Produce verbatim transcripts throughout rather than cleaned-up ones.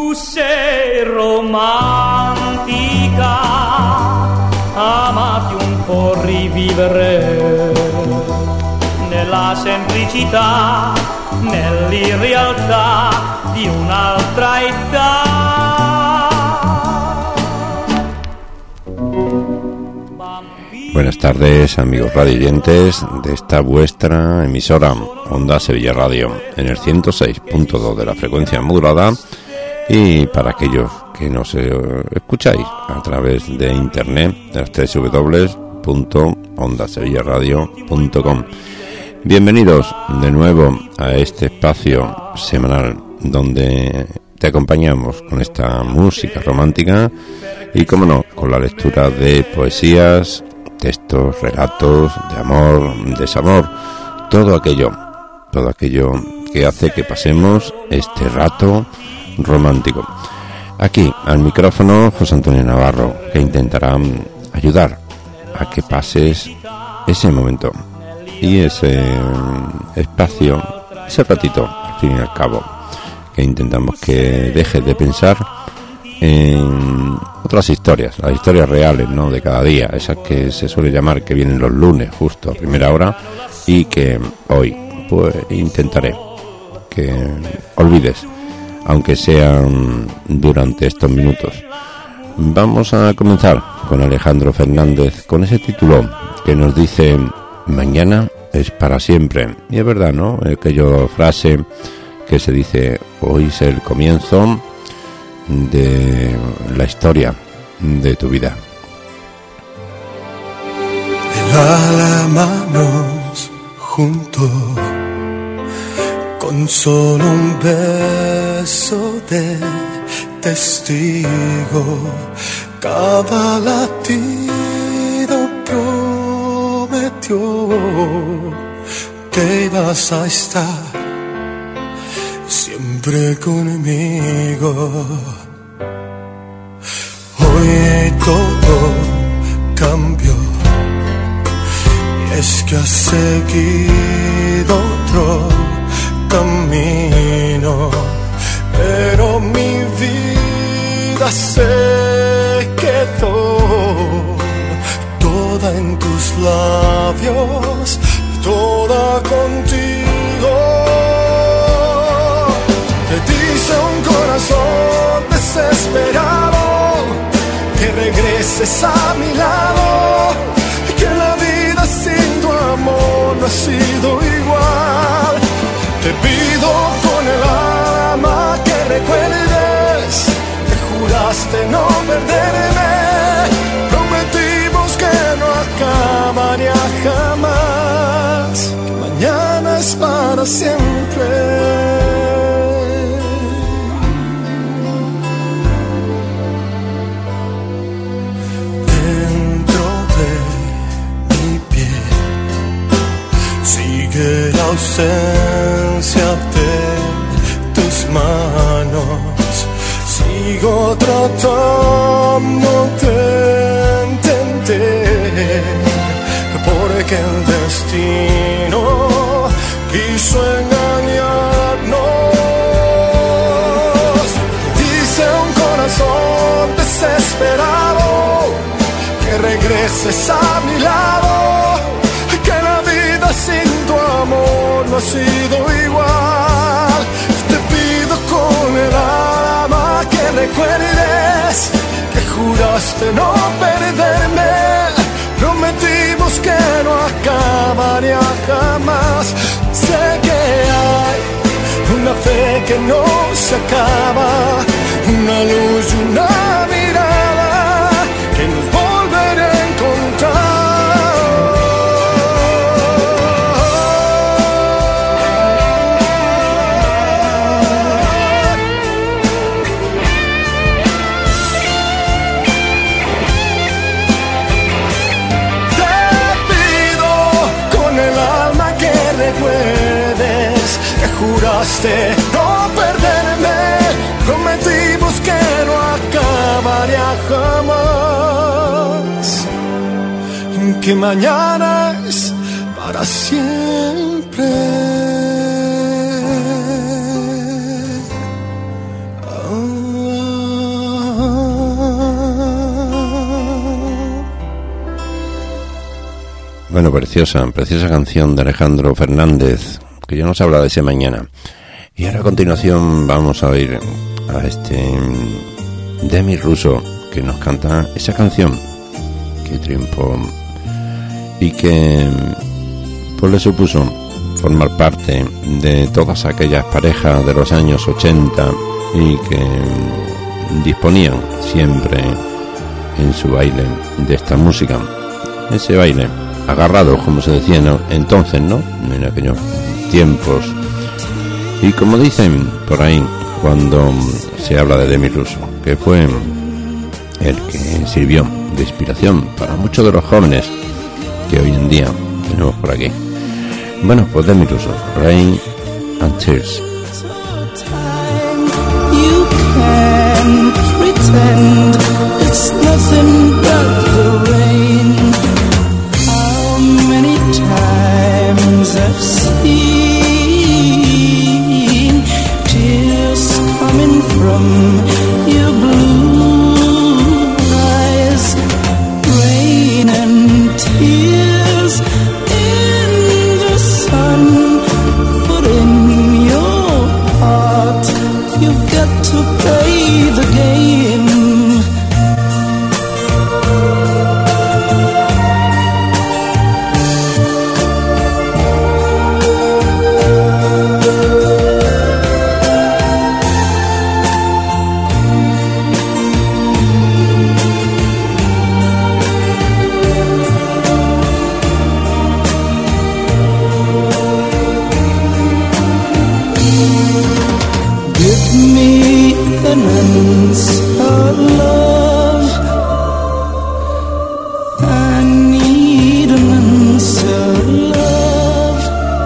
Tu sei romantica, amati un po' rivivere nella semplicità, nell'irrealtà di un'altra età. Buenas tardes, amigos radioyentes de esta vuestra emisora Onda Sevilla Radio en el ciento seis punto dos de la frecuencia modulada, y para aquellos que nos escucháis a través de internet, de las doble u doble u doble u punto onda sevilla radio punto com. Bienvenidos de nuevo a este espacio semanal donde te acompañamos con esta música romántica y, como no, con la lectura de poesías, textos, relatos de amor, desamor, todo aquello, todo aquello que hace que pasemos este rato romántico. Aquí al micrófono José Antonio Navarro, que intentará ayudar a que pases ese momento y ese espacio, ese ratito, al fin y al cabo, que intentamos que dejes de pensar en otras historias, las historias reales, ¿no?, de cada día, esas que se suele llamar que vienen los lunes justo a primera hora, y que hoy pues intentaré que olvides, aunque sean durante estos minutos. Vamos a comenzar con Alejandro Fernández, con ese título que nos dice: mañana es para siempre. Y es verdad, ¿no?, aquella frase que se dice: hoy es el comienzo de la historia de tu vida. De las manos juntos, con solo un beso de testigo, cada latido prometió que ibas a estar siempre conmigo. Hoy todo cambió, y es que has seguido otro camino, pero mi vida se quedó toda en tus labios, toda contigo. Te dice un corazón desesperado que regreses a mi lado, que la vida sin tu amor no ha sido igual. Te pido con el alma que recuerdes que juraste no perderme, prometimos que no acabaría jamás, que mañana es para siempre. La ausencia de tus manos, sigo tratando de entender porque el destino quiso engañarnos. Dice un corazón desesperado que regreses a mi lado, que la vida sin tu amor no ha sido igual. Te pido con el alma que recuerdes que juraste no perderme, prometimos que no acabaría jamás. Sé que hay una fe que no se acaba, una luz y una mirada que nos volverá a encontrar. Juraste no perderme, prometimos que no acabaría jamás, que mañana es para siempre. Oh. Bueno, preciosa, preciosa canción de Alejandro Fernández, que ya nos habla de ese mañana. Y ahora a continuación vamos a oír a este Demi Russo, que nos canta esa canción que triunfó y que pues le supuso formar parte de todas aquellas parejas de los años ochenta y que disponían siempre en su baile de esta música, ese baile agarrado, como se decía, ¿no?, entonces, ¿no?, en aquellos tiempos. Y como dicen por ahí cuando se habla de Demi Russo, que fue el que sirvió de inspiración para muchos de los jóvenes que hoy en día tenemos por aquí. Bueno, pues Demi Russo, Rain and Tears. You can pretend it's nothing but the rain. How many times I've seen tears coming from your blue eyes, rain and tears in the sun, but in your heart you've got to play the game. An answer, love. I need an answer, love.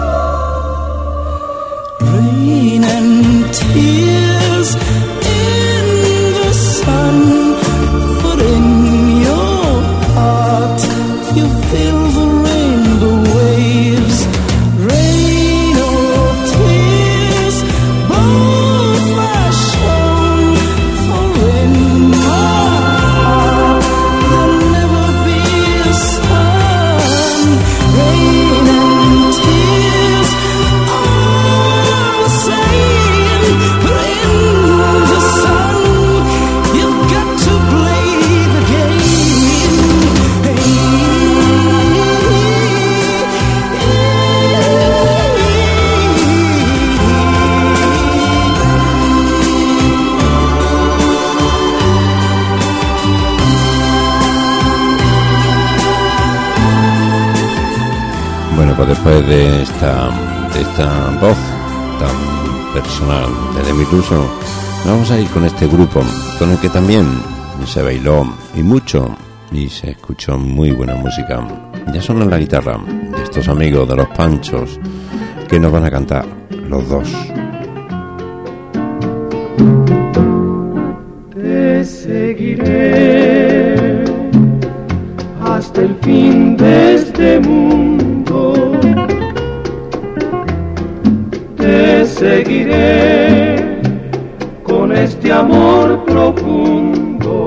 Rain and tears in the sun, but in your heart you feel the rain, the waves. Rain or tears, both are shown. For in my heart there'll never be a sun. Rain and tears are the same, but in the sun you've got to play the game. Bueno, pues después de esta de esta voz tan personal de Demi Russo, vamos a ir con este grupo con el que también se bailó y mucho y se escuchó muy buena música. Ya son en la guitarra de estos amigos de los Panchos, que nos van a cantar los dos. Te seguiré hasta el fin de este mundo. Te seguiré con este amor profundo.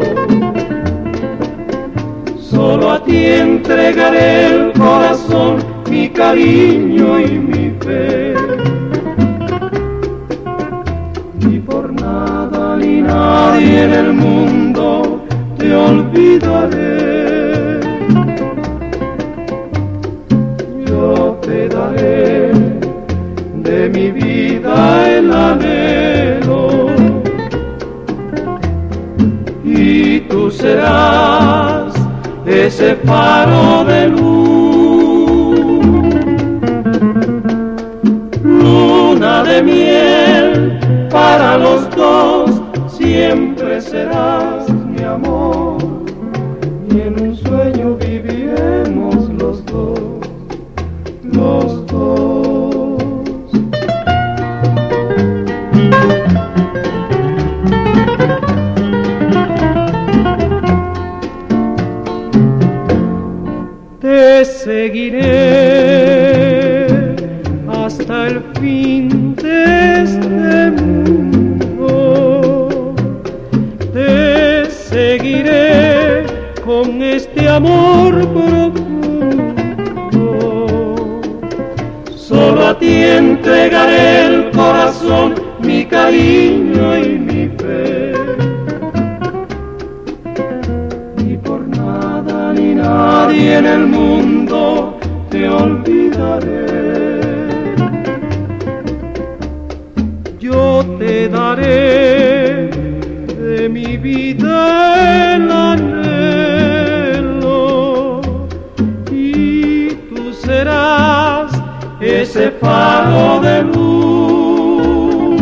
Solo a ti entregaré el corazón, mi cariño y mi fe. Ni por nada ni nadie en el mundo te olvidaré. Yo te daré de mi vida el anhelo, y tú serás ese faro de luz. Luna de miel para los dos, siempre serás mi amor, y en un sueño viviremos los dos, los dos. Te seguiré hasta el fin de este mundo. Te seguiré con este amor profundo. a ti entregaré el corazón, mi cariño y mi fe. Ni por nada ni nadie en el mundo te olvidaré. Yo te daré de mi vida el anhelo y tú serás ese faro de luz,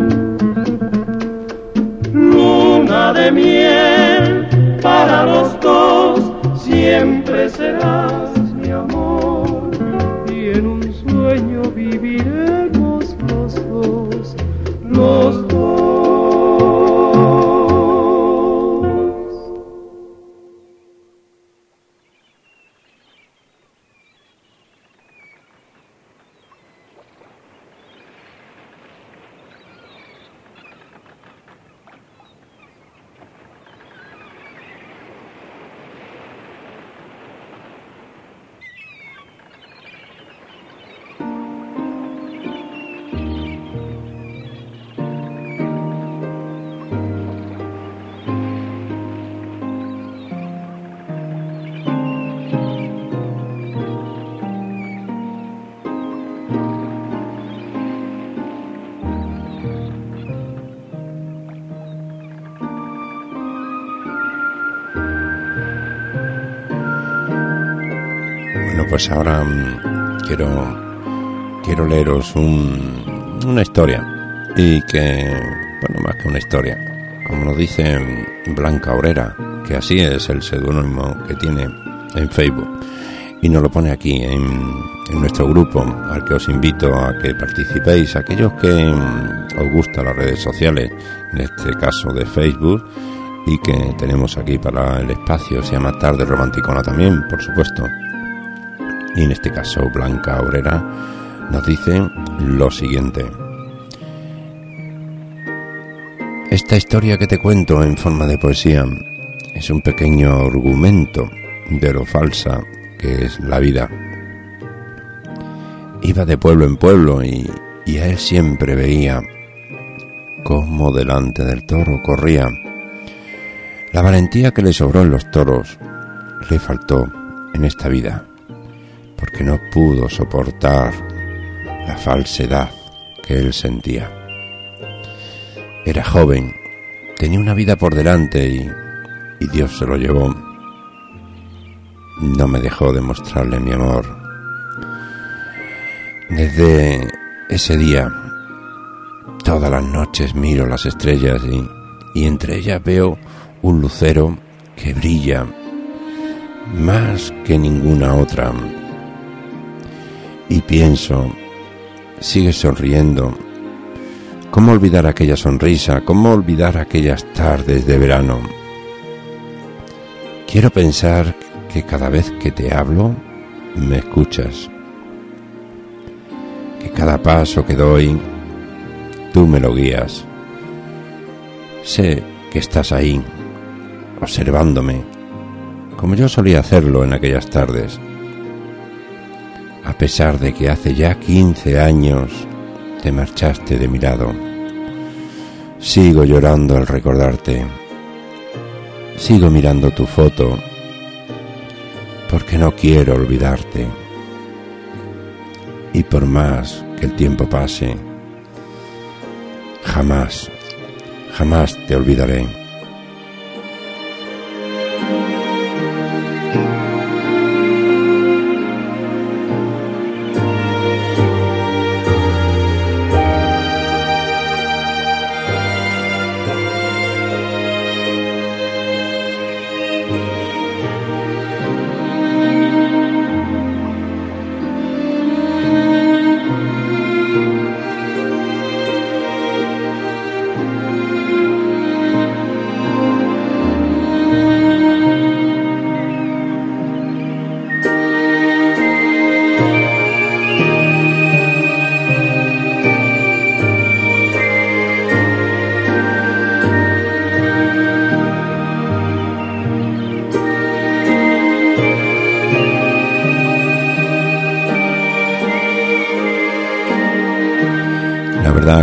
luna de miel para los dos, siempre serás mi amor y en un sueño viviremos los dos, los dos. Pues ahora um, quiero quiero leeros un, una historia y que, bueno, más que una historia, como nos dice Blanca Obrera, que así es el seudónimo que tiene en Facebook y nos lo pone aquí en, en nuestro grupo, al que os invito a que participéis, aquellos que um, os gustan las redes sociales, en este caso de Facebook, y que tenemos aquí para el espacio. Se llama Tarde Romanticona también, por supuesto. Y en este caso Blanca Obrera nos dice lo siguiente: esta historia que te cuento en forma de poesía es un pequeño argumento de lo falsa que es la vida. Iba de pueblo en pueblo y, y a él siempre veía cómo delante del toro corría. La valentía que le sobró en los toros le faltó en esta vida, porque no pudo soportar la falsedad que él sentía. Era joven, tenía una vida por delante y, y Dios se lo llevó. No me dejó demostrarle mi amor. Desde ese día, todas las noches miro las estrellas y, y entre ellas veo un lucero que brilla más que ninguna otra. Y pienso, sigue sonriendo. ¿Cómo olvidar aquella sonrisa? ¿Cómo olvidar aquellas tardes de verano? Quiero pensar que cada vez que te hablo, me escuchas. Que cada paso que doy, tú me lo guías. Sé que estás ahí, observándome, como yo solía hacerlo en aquellas tardes. A pesar de que hace ya quince años te marchaste de mi lado, sigo llorando al recordarte. Sigo mirando tu foto, porque no quiero olvidarte. Y por más que el tiempo pase, jamás, jamás te olvidaré.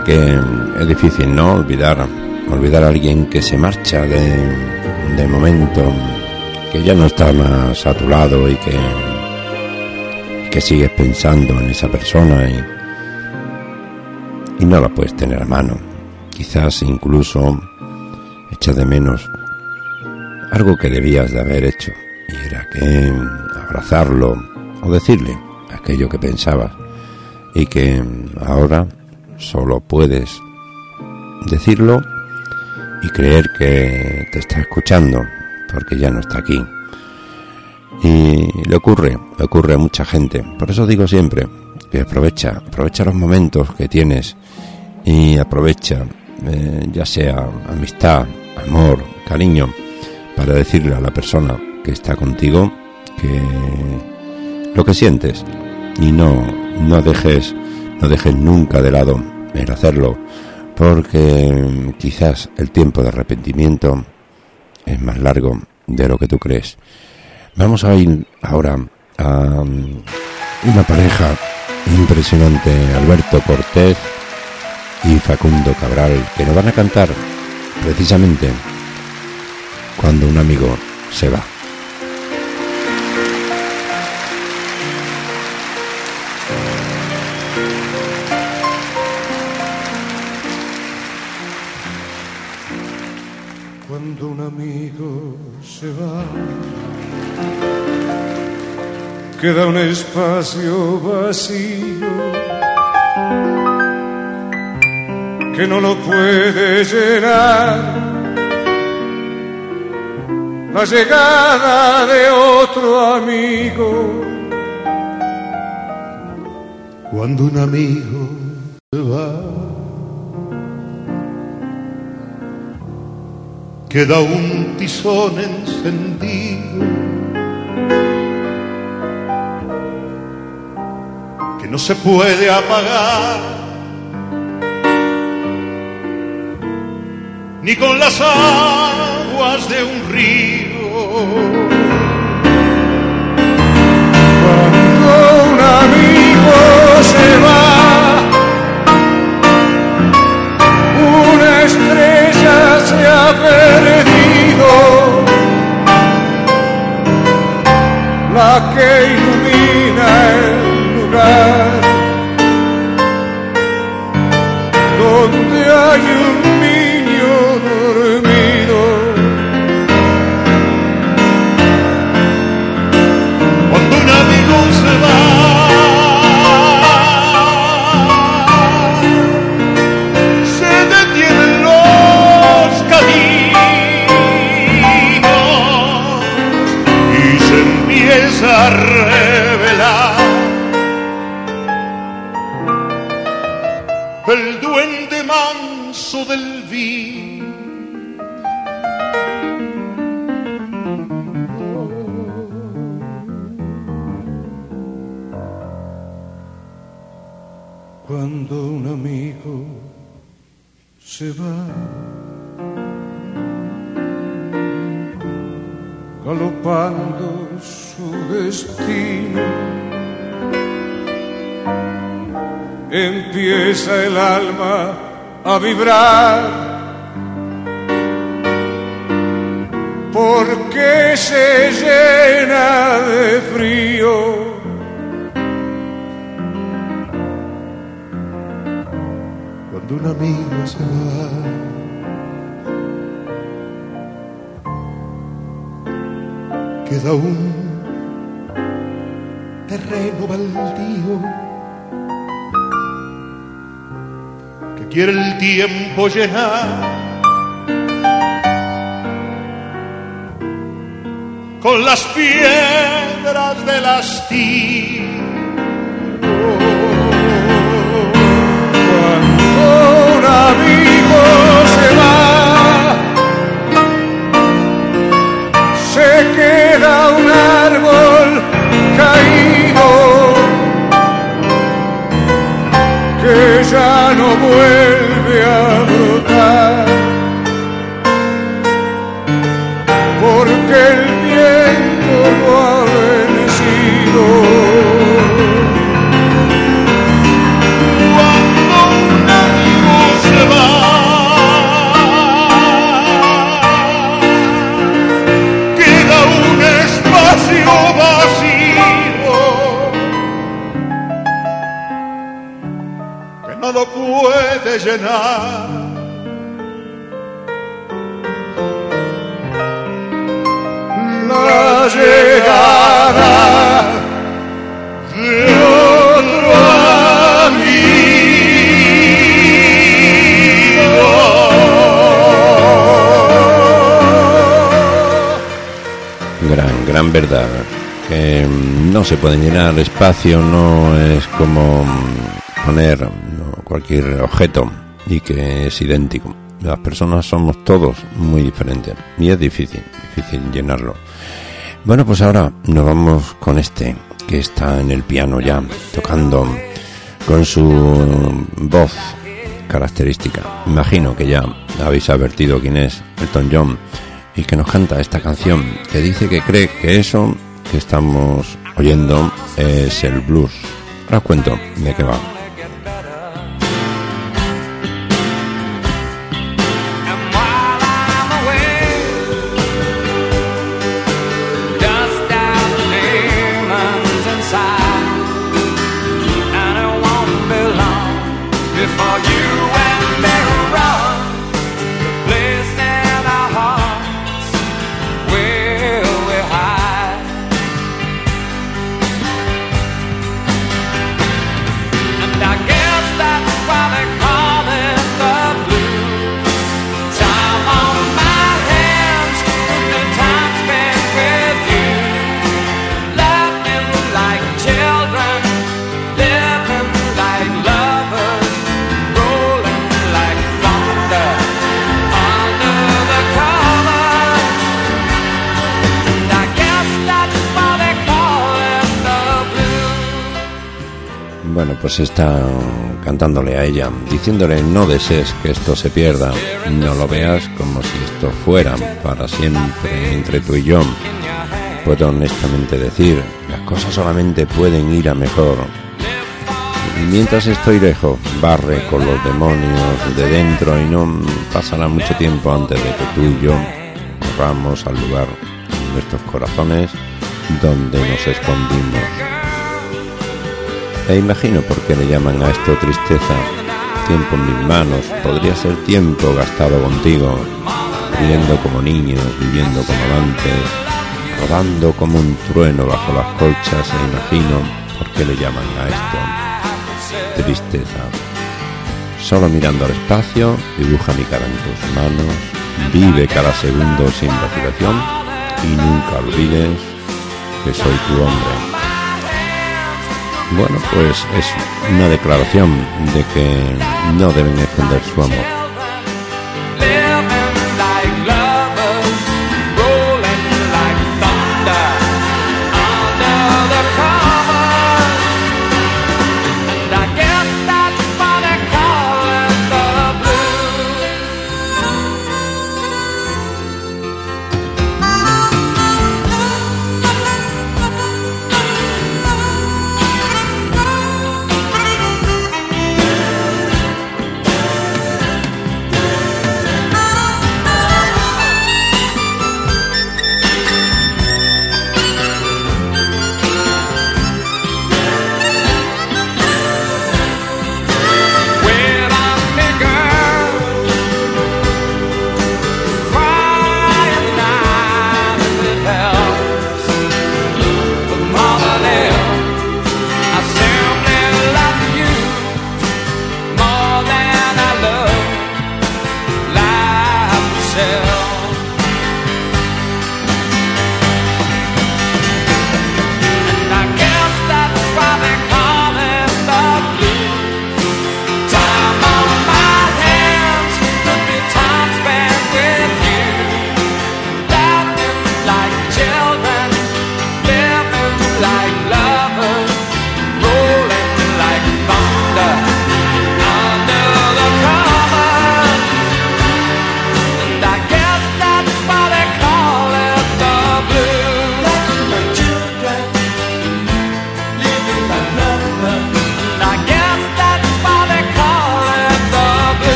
verdad que es difícil, ¿no? Olvidar, olvidar a alguien que se marcha de, de momento, que ya no está más a tu lado y que, que sigues pensando en esa persona y, y no la puedes tener a mano. Quizás incluso echas de menos algo que debías de haber hecho, y era que abrazarlo o decirle aquello que pensabas y que ahora solo puedes decirlo y creer que te está escuchando porque ya no está aquí. Y le ocurre, le ocurre a mucha gente. Por eso digo siempre que aprovecha, aprovecha los momentos que tienes y aprovecha, eh, ya sea amistad, amor, cariño, para decirle a la persona que está contigo que lo que sientes, y no no dejes no dejes nunca de lado el hacerlo, porque quizás el tiempo de arrepentimiento es más largo de lo que tú crees. Vamos a ir ahora a una pareja impresionante, Alberto Cortés y Facundo Cabral, que nos van a cantar precisamente Cuando un amigo se va. Cuando un amigo se va, queda un espacio vacío que no lo puede llenar la llegada de otro amigo. Cuando un amigo se va, queda un tizón encendido que no se puede apagar ni con las aguas de un río. Cuando un amigo se va, una estrella se ha perdido, la que ilumina el lugar donde hay un niño dormido. Cuando un amigo se va, se detienen los caminos y se empieza a revelar el duende manso del vino. Cuando un amigo se va, galopando su destino, empieza el alma a vibrar, porque se llena de frío. Cuando un amigo se va, queda un terreno baldío que quiere el tiempo llenar con las piedras del hastío. Cuando un amigo se va, se queda un árbol caído que ya no vuelve a brotar, porque el viento lo ha vencido. llenar. La llegada de otro amigo. Gran, gran verdad. Que no se puede llenar espacio, no es como poner no, cualquier objeto y que es idéntico. Las personas somos todos muy diferentes y es difícil, difícil llenarlo. Bueno, pues ahora nos vamos con este que está en el piano ya, tocando con su voz característica. Imagino que ya habéis advertido quién es Elton John y que nos canta esta canción que dice que cree que eso que estamos oyendo es el blues. Ahora os cuento de qué va. Bueno, pues está cantándole a ella, diciéndole: no desees que esto se pierda, no lo veas como si esto fuera para siempre entre tú y yo. Puedo honestamente decir, las cosas solamente pueden ir a mejor. Y mientras estoy lejos, barre con los demonios de dentro y no pasará mucho tiempo antes de que tú y yo corramos al lugar de nuestros corazones donde nos escondimos. E imagino por qué le llaman a esto tristeza. Tiempo en mis manos, podría ser tiempo gastado contigo, riendo como niños, viviendo como amantes, rodando como un trueno bajo las colchas. E imagino por qué le llaman a esto tristeza. Solo mirando al espacio, dibuja mi cara en tus manos, vive cada segundo sin vacilación y nunca olvides que soy tu hombre. Bueno, pues es una declaración de que no deben esconder su amor.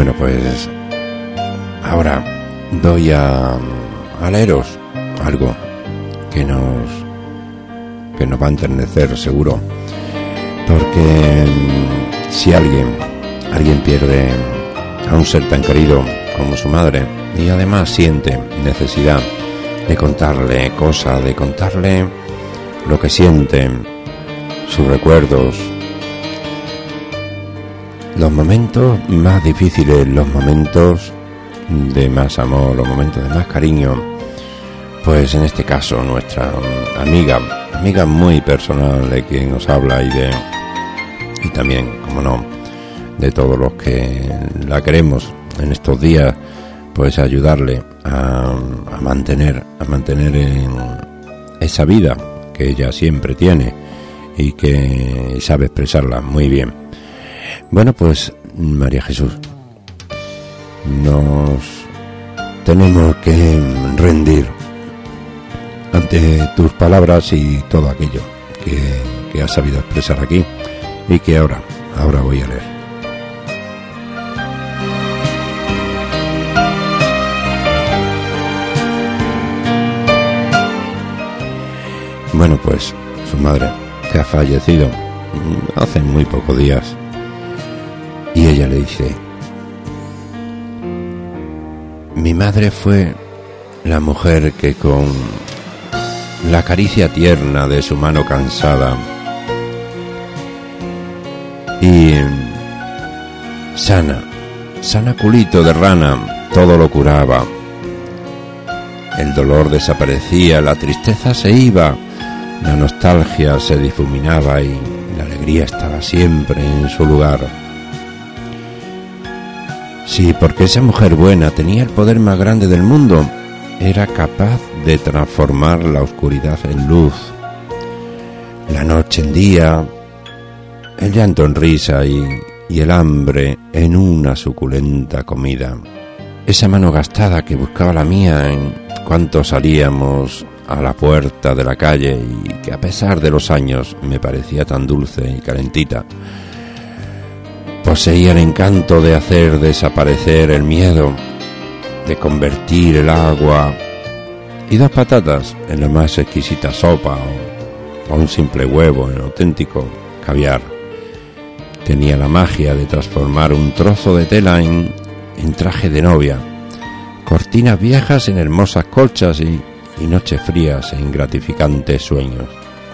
Bueno, pues ahora voy a, a leeros algo que nos que nos va a enternecer seguro, porque si alguien alguien pierde a un ser tan querido como su madre y además siente necesidad de contarle cosas, de contarle lo que siente, sus recuerdos, los momentos más difíciles, los momentos de más amor, los momentos de más cariño, pues en este caso nuestra amiga, amiga muy personal de quien nos habla y de y también, como no, de todos los que la queremos en estos días, pues ayudarle a, a mantener, a mantener en esa vida que ella siempre tiene y que sabe expresarla muy bien. Bueno, pues María Jesús, nos tenemos que rendir ante tus palabras y todo aquello que, que has sabido expresar aquí y que ahora, ahora voy a leer. Bueno, pues su madre, que ha fallecido hace muy pocos días, y ella le dice: mi madre fue la mujer que con la caricia tierna de su mano cansada y sana, sana culito de rana, todo lo curaba. El dolor desaparecía, la tristeza se iba, la nostalgia se difuminaba y la alegría estaba siempre en su lugar. Sí, porque esa mujer buena tenía el poder más grande del mundo. Era capaz de transformar la oscuridad en luz, la noche en día, el llanto en risa y, y el hambre en una suculenta comida. Esa mano gastada que buscaba la mía en cuanto salíamos a la puerta de la calle y que a pesar de los años me parecía tan dulce y calentita. Poseía el encanto de hacer desaparecer el miedo, de convertir el agua y dos patatas en la más exquisita sopa o, o un simple huevo en auténtico caviar. Tenía la magia de transformar un trozo de tela en, en traje de novia, cortinas viejas en hermosas colchas y, y noches frías en gratificantes sueños.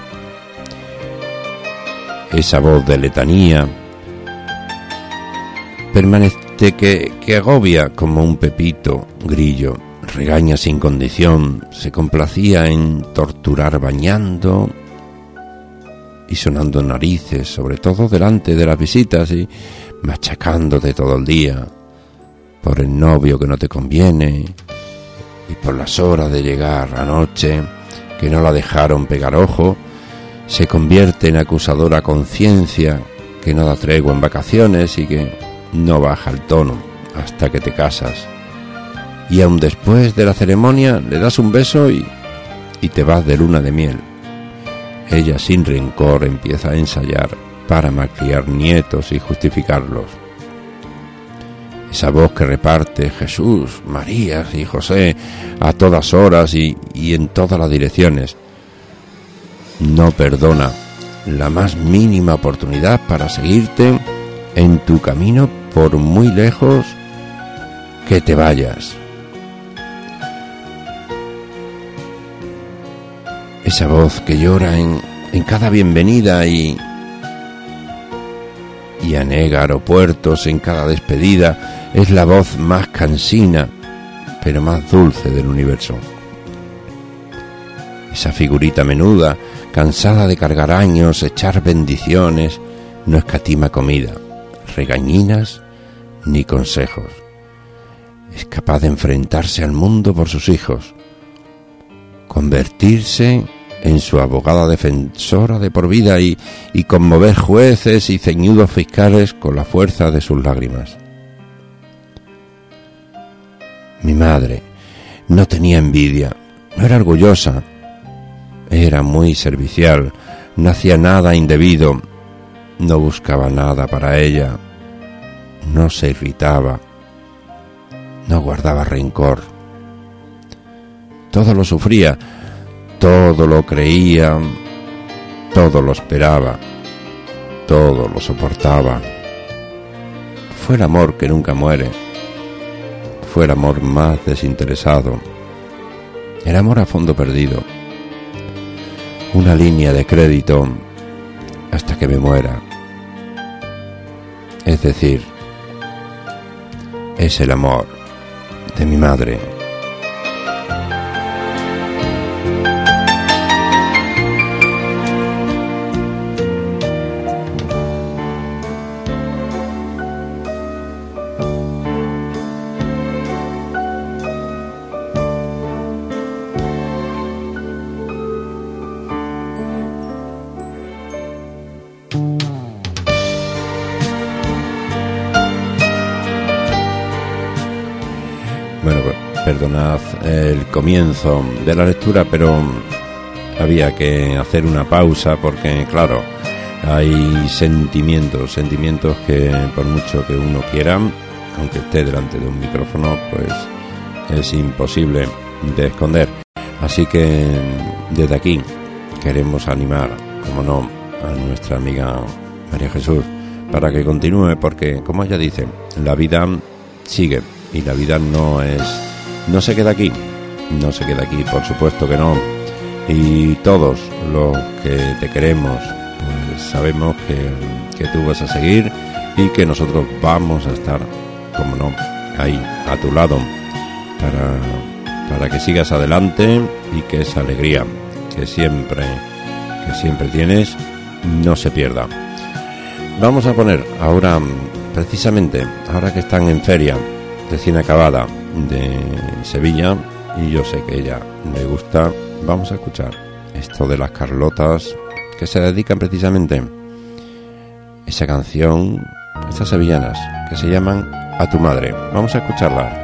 Esa voz de letanía permanece que, que agobia como un pepito grillo, regaña sin condición, se complacía en torturar bañando y sonando narices, sobre todo delante de las visitas y machacándote todo el día por el novio que no te conviene y por las horas de llegar anoche que no la dejaron pegar ojo. Se convierte en acusadora conciencia que no da tregua en vacaciones y que no baja el tono hasta que te casas. Y aun después de la ceremonia le das un beso y, y te vas de luna de miel. Ella sin rencor empieza a ensayar para malcriar nietos y justificarlos. Esa voz que reparte Jesús, María y José a todas horas y, y en todas las direcciones. No perdona la más mínima oportunidad para seguirte en tu camino por muy lejos que te vayas. Esa voz que llora en, en cada bienvenida y, y anega aeropuertos en cada despedida, es la voz más cansina, pero más dulce del universo. Esa figurita menuda, cansada de cargar años, echar bendiciones, no escatima comida, regañinas ni consejos. Es capaz de enfrentarse al mundo por sus hijos, convertirse en su abogada defensora de por vida y, y conmover jueces y ceñudos fiscales con la fuerza de sus lágrimas. Mi madre no tenía envidia, no era orgullosa, era muy servicial, no hacía nada indebido, no buscaba nada para ella, no se irritaba, no guardaba rencor. Todo lo sufría, todo lo creía, todo lo esperaba, todo lo soportaba. Fue el amor que nunca muere, fue el amor más desinteresado, el amor a fondo perdido, una línea de crédito hasta que me muera. Es decir, es el amor de mi madre. Perdonad el comienzo de la lectura, pero había que hacer una pausa porque, claro, hay sentimientos, sentimientos que por mucho que uno quiera, aunque esté delante de un micrófono, pues es imposible de esconder. Así que desde aquí queremos animar, como no, a nuestra amiga María Jesús para que continúe, porque, como ella dice, la vida sigue y la vida no es... no se queda aquí, no se queda aquí, por supuesto que no. Y todos los que te queremos, pues sabemos que, que tú vas a seguir y que nosotros vamos a estar, como no, ahí, a tu lado, para, para que sigas adelante y que esa alegría que siempre, que siempre tienes no se pierda. Vamos a poner ahora, precisamente, ahora que están en feria, recién acabada, de Sevilla, y yo sé que a ella le gusta, vamos a escuchar esto de las Carlotas, que se dedican precisamente esa canción, estas sevillanas que se llaman A tu madre. Vamos a escucharla.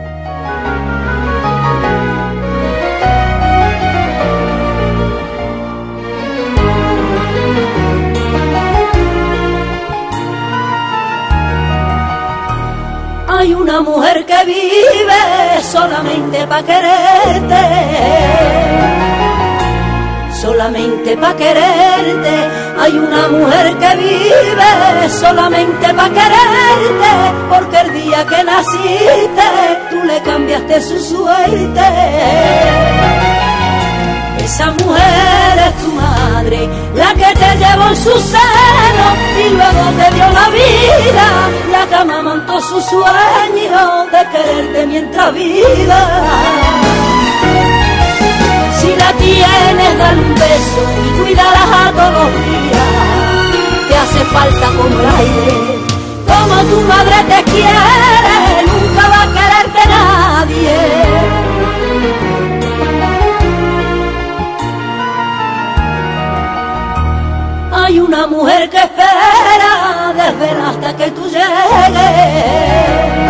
Hay una mujer que vive solamente pa' quererte, solamente pa' quererte. Hay una mujer que vive solamente pa' quererte, porque el día que naciste tú le cambiaste su suerte. Esa mujer es tu madre, la que te llevó en su seno y luego te dio la vida, la que amamantó su sueño de quererte mientras viva. Si la tienes, dale un beso y cuídala todos los días, te hace falta como el aire, como tu madre te quiere, nunca va a quererte nadie. Hay una mujer que espera desde hasta que tú llegues,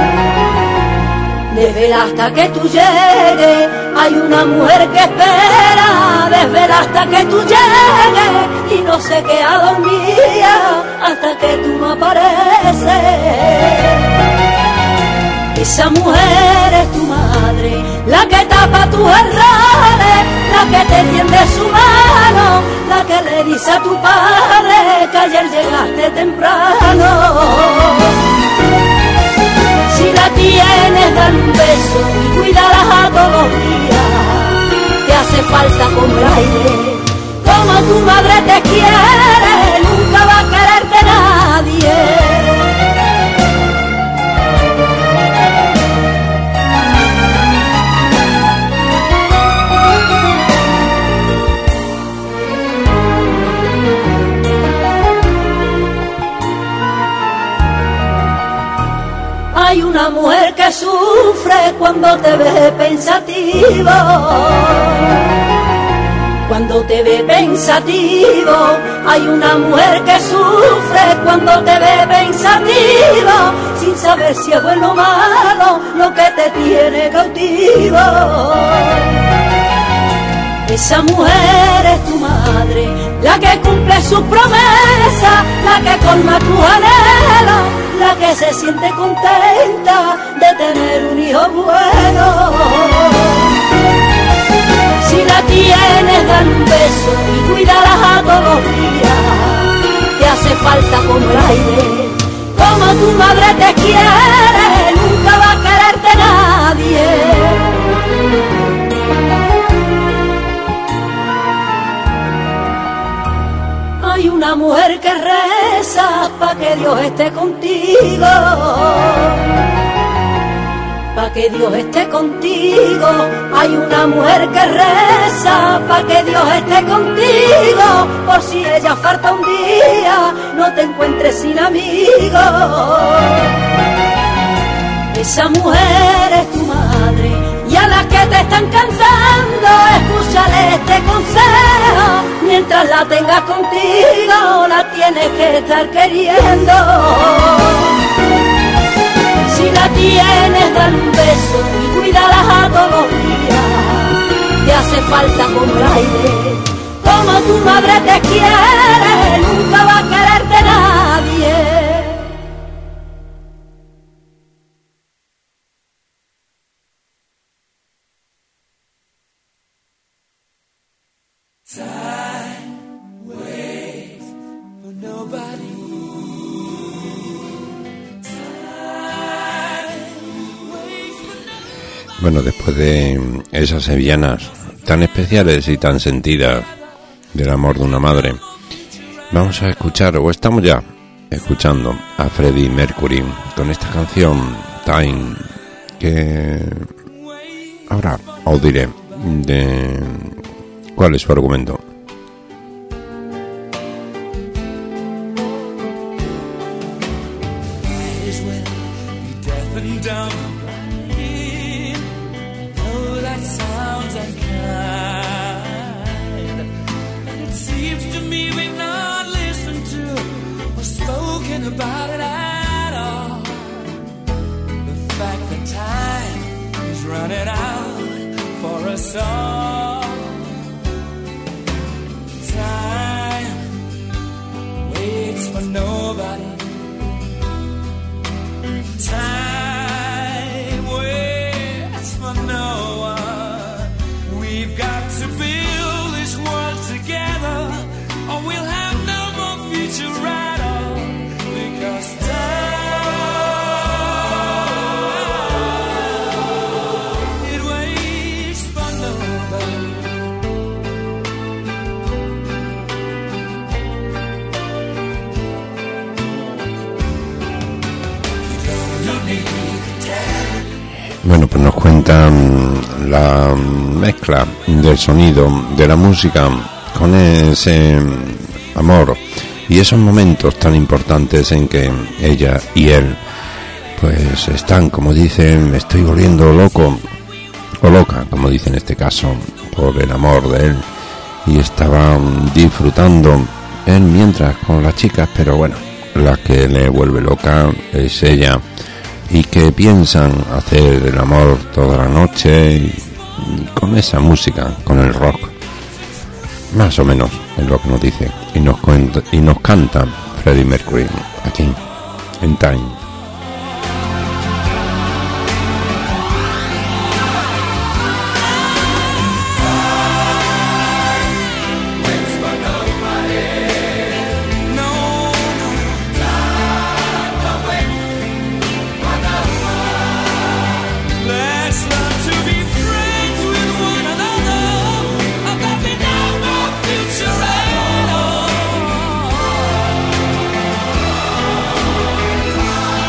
desde hasta que tú llegues. Hay una mujer que espera desde hasta que tú llegues y no se queda dormida hasta que tú no apareces. Esa mujer es tu madre, la que tapa tus errores, la que te tiende su mano, la que le dice a tu padre que ayer llegaste temprano. Si la tienes, dale un beso y cuídala todos los días, te hace falta como el aire, como tu madre te quiere, nunca va a quererte nadie. Hay una mujer que sufre cuando te ve pensativo, cuando te ve pensativo. Hay una mujer que sufre cuando te ve pensativo, sin saber si es bueno o malo lo que te tiene cautivo. Esa mujer es tu madre, la que cumple sus promesas, la que colma tus anhelos, la que se siente contenta de tener un hijo bueno. Si la tienes, dale un beso y cuídala todos los días, te hace falta como el aire, como tu madre te quiere, nunca va a quererte nadie. Hay una mujer que reza pa' que Dios esté contigo, pa' que Dios esté contigo. Hay una mujer que reza pa' que Dios esté contigo, por si ella falta un día, no te encuentres sin amigos. Esa mujer es tu madre, y a las que te están cantando, escúchale este consejo, mientras la tengas contigo, la tienes que estar queriendo. Si la tienes, dale un beso y cuídala todos los días, te hace falta como el aire, como tu madre te quiere, nunca va a quererte nadie. Bueno, después de esas sevillanas tan especiales y tan sentidas del amor de una madre, vamos a escuchar, o estamos ya escuchando, a Freddie Mercury con esta canción Time, que ahora os diré de cuál es su argumento. About it at all. The fact that time is running out for us all. Time waits for nobody. Time waits for no one. We've got to build this world together, or we'll have no more future right on. Because time, it waits for nobody. Bueno, pues nos cuentan la mezcla del sonido, de la música, con ese amor y esos momentos tan importantes en que ella y él pues están, como dicen, me estoy volviendo loco o loca, como dice en este caso, por el amor de él, y estaban disfrutando él mientras con las chicas, pero bueno, la que le vuelve loca es ella, y que piensan hacer el amor toda la noche y, y con esa música, con el rock. Más o menos es lo que nos dice y nos cuenta, y nos canta Freddie Mercury aquí en Time. Future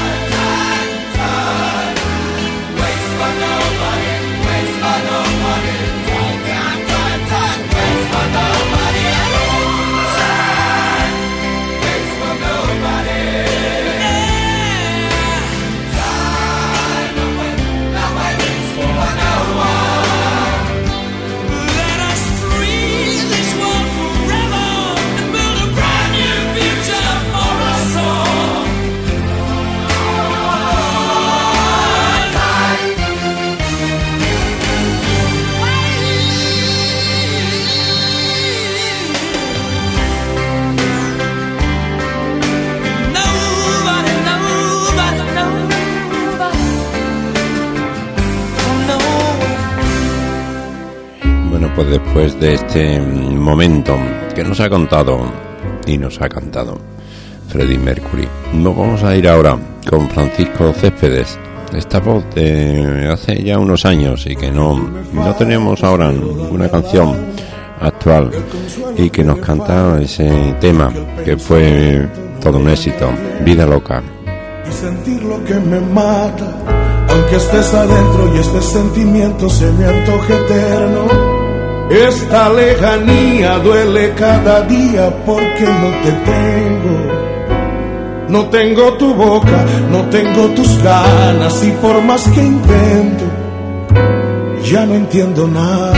Bueno, pues después de este momento que nos ha contado y nos ha cantado Freddie Mercury, nos vamos a ir ahora con Francisco Céspedes, esta voz de hace ya unos años y que no, no tenemos ahora ninguna canción actual, y que nos canta ese tema que fue todo un éxito, Vida Loca. Y sentir lo que me mata, aunque estés adentro y este sentimiento se me antoje eterno. Esta lejanía duele cada día porque no te tengo. No tengo tu boca, no tengo tus ganas, y por más que intento, ya no entiendo nada.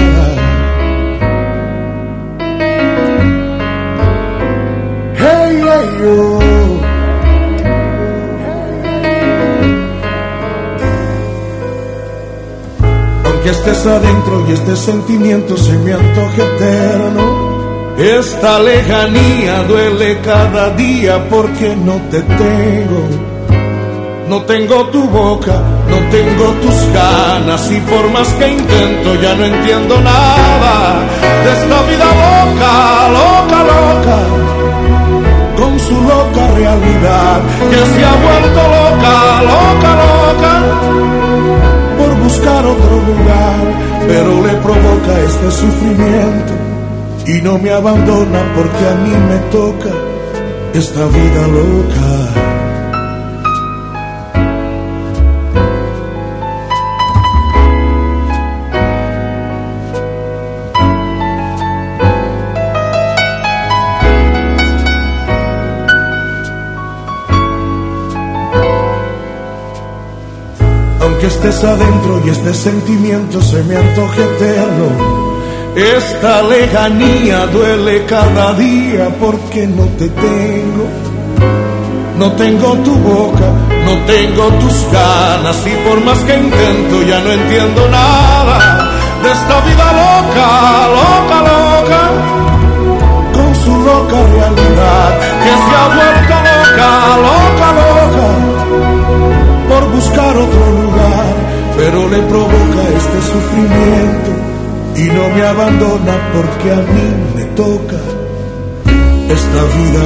Hey, hey, yo. Aunque estés adentro y este sentimiento se me antoje eterno, esta lejanía duele cada día porque no te tengo. No tengo tu boca, no tengo tus ganas, y por más que intento ya no entiendo nada de esta vida loca, loca, loca, con su loca realidad, que se ha vuelto loca, loca, loca, por buscar otro lugar, pero le provoca este sufrimiento y no me abandona porque a mí me toca esta vida loca. Aunque estés adentro y este sentimiento se me antoje eterno, esta lejanía duele cada día porque no te tengo. No tengo tu boca, no tengo tus ganas, y por más que intento ya no entiendo nada de esta vida loca, loca, loca, con su loca realidad, que se ha vuelto loca, loca, loca, por buscar otro lugar, pero le provoca este sufrimiento y no me abandona porque a mí me toca esta vida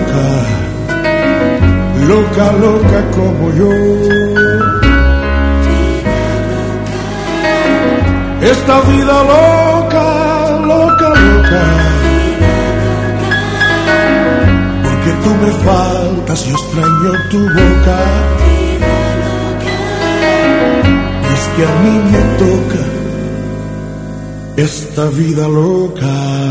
loca, loca, loca como yo. Esta vida loca, loca, loca, porque tú me faltas, yo extraño tu boca, y es que a mí me toca esta vida loca.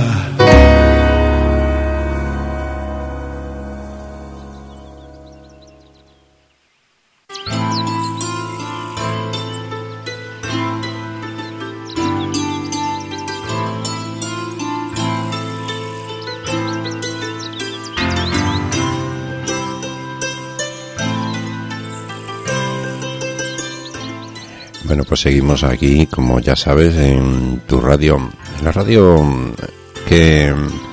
Bueno, pues seguimos aquí, como ya sabes, en tu radio, en la radio que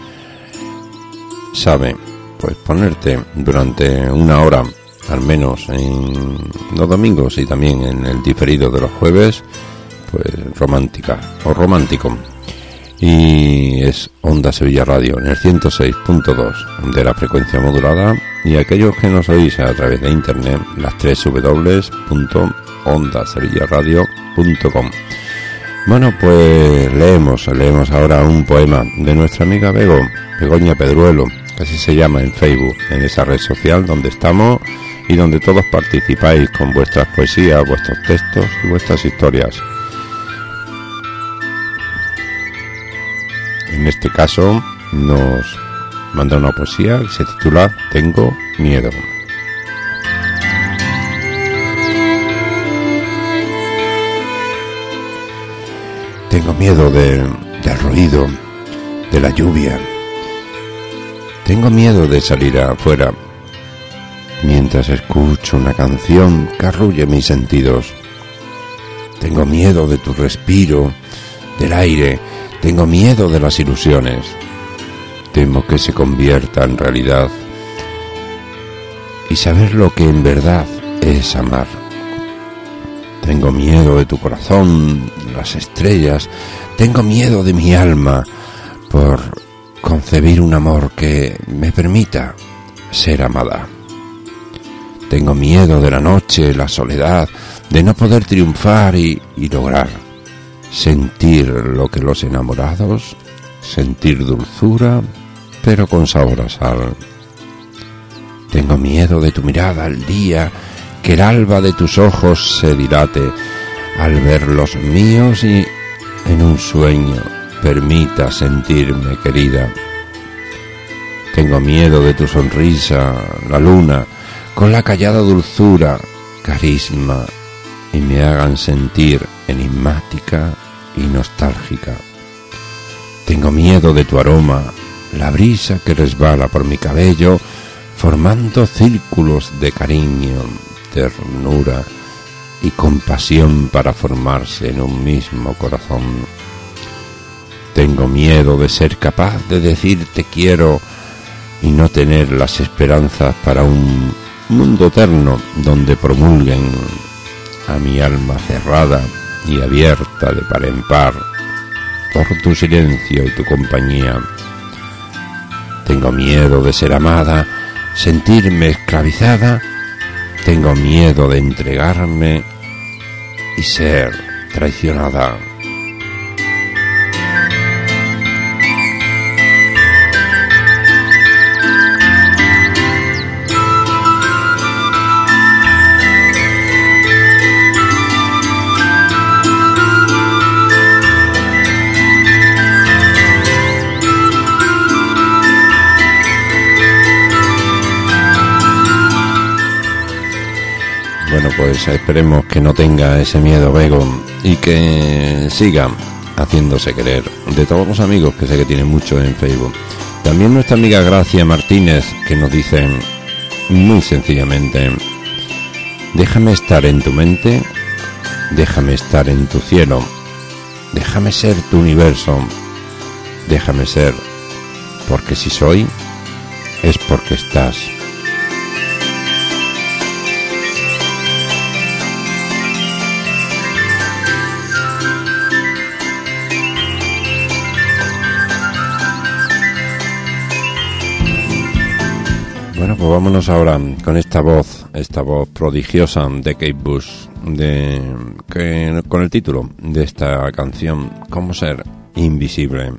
sabe, pues ponerte durante una hora, al menos en los domingos y también en el diferido de los jueves, pues romántica o romántico. Y es Onda Sevilla Radio en el ciento seis punto dos de la frecuencia modulada, y aquellos que nos oís a través de internet, las tres w punto onda sevilla radio punto com. Bueno, pues leemos, leemos ahora un poema de nuestra amiga Bego, Begoña Pedruelo, que así se llama en Facebook, en esa red social donde estamos y donde todos participáis con vuestras poesías, vuestros textos y vuestras historias. En este caso nos manda una poesía que se titula Tengo miedo. Tengo miedo de, del ruido, de la lluvia. Tengo miedo de salir afuera mientras escucho una canción que arrulle mis sentidos. Tengo miedo de tu respiro, del aire. Tengo miedo de las ilusiones. Temo que se convierta en realidad y saber lo que en verdad es amar. Tengo miedo de tu corazón, las estrellas. Tengo miedo de mi alma por concebir un amor que me permita ser amada. Tengo miedo de la noche, la soledad, de no poder triunfar y, y lograr sentir lo que los enamorados, sentir dulzura, pero con sabor a sal. Tengo miedo de tu mirada al día, que el alba de tus ojos se dilate al ver los míos y en un sueño permita sentirme querida. Tengo miedo de tu sonrisa, la luna, con la callada dulzura, carisma, y me hagan sentir enigmática y nostálgica. Tengo miedo de tu aroma, la brisa que resbala por mi cabello, formando círculos de cariño, ternura y compasión para formarse en un mismo corazón. Tengo miedo de ser capaz de decir te quiero y no tener las esperanzas para un mundo eterno donde promulguen a mi alma cerrada y abierta de par en par por tu silencio y tu compañía. Tengo miedo de ser amada, sentirme esclavizada. Tengo miedo de entregarme y ser traicionada. Bueno, pues esperemos que no tenga ese miedo Bego y que siga haciéndose querer de todos los amigos que sé que tiene mucho en Facebook. También nuestra amiga Gracia Martínez, que nos dice muy sencillamente: déjame estar en tu mente, déjame estar en tu cielo, déjame ser tu universo, déjame ser, porque si soy, es porque estás. Bueno, pues vámonos ahora con esta voz, esta voz prodigiosa de Kate Bush, de, que, con el título de esta canción, ¿Cómo ser invisible?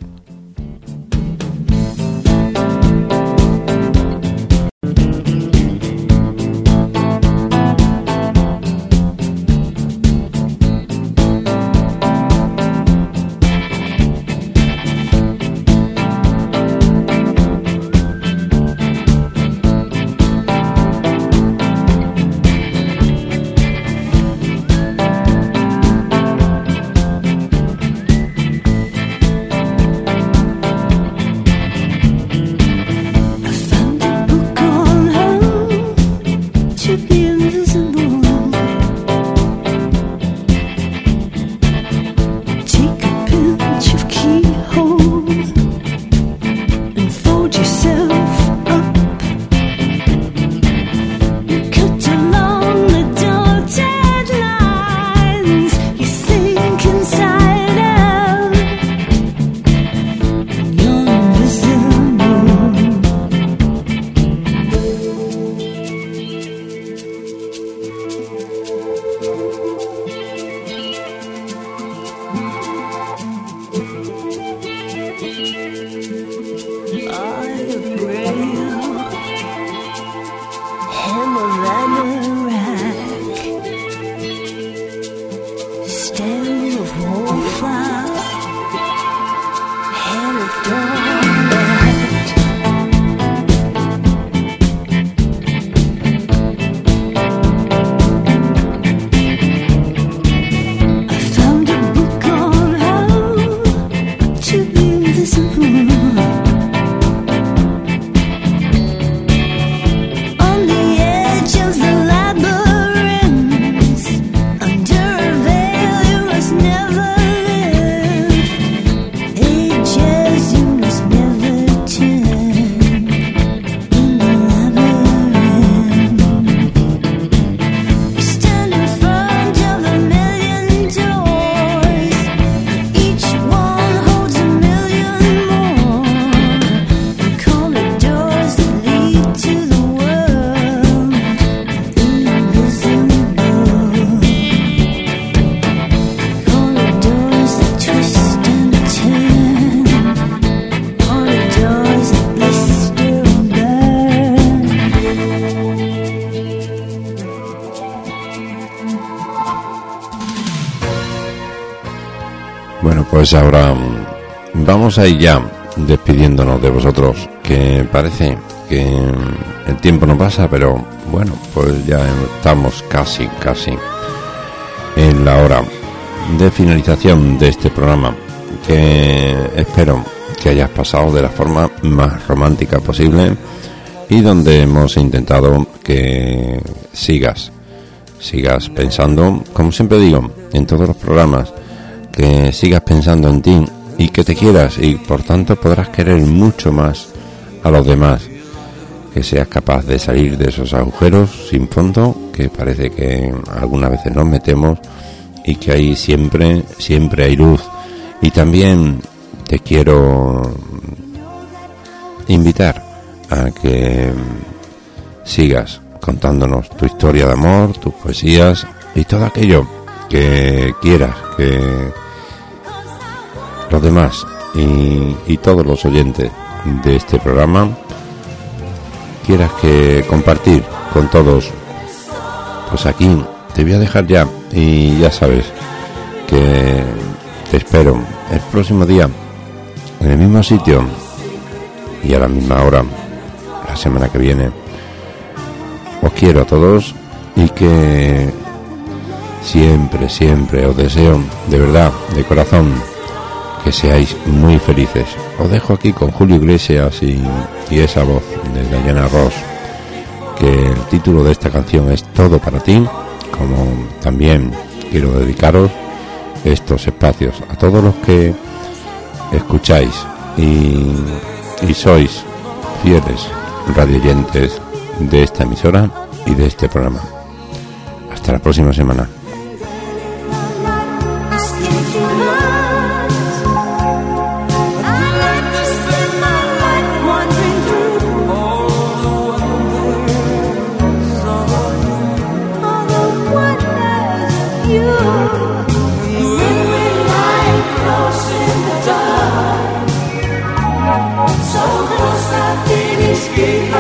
Never live. Ages you must Pues ahora vamos a ir ya despidiéndonos de vosotros, que parece que el tiempo no pasa, pero bueno, pues ya estamos casi, casi en la hora de finalización de este programa, que espero que hayas pasado de la forma más romántica posible y donde hemos intentado que sigas, sigas pensando, como siempre digo, en todos los programas, que sigas pensando en ti y que te quieras, y por tanto podrás querer mucho más a los demás, que seas capaz de salir de esos agujeros sin fondo que parece que algunas veces nos metemos, y que ahí siempre, siempre hay luz. Y también te quiero invitar a que sigas contándonos tu historia de amor, tus poesías y todo aquello que quieras que los demás y, y todos los oyentes de este programa quieras que compartir con todos. Pues aquí te voy a dejar ya, y ya sabes que te espero el próximo día en el mismo sitio y a la misma hora la semana que viene. Os quiero a todos y que siempre, siempre os deseo de verdad, de corazón, que seáis muy felices. Os dejo aquí con Julio Iglesias y, y esa voz de Diana Ross, que el título de esta canción es Todo para ti, como también quiero dedicaros estos espacios a todos los que escucháis y, y sois fieles radioyentes de esta emisora y de este programa. Hasta la próxima semana. Escape.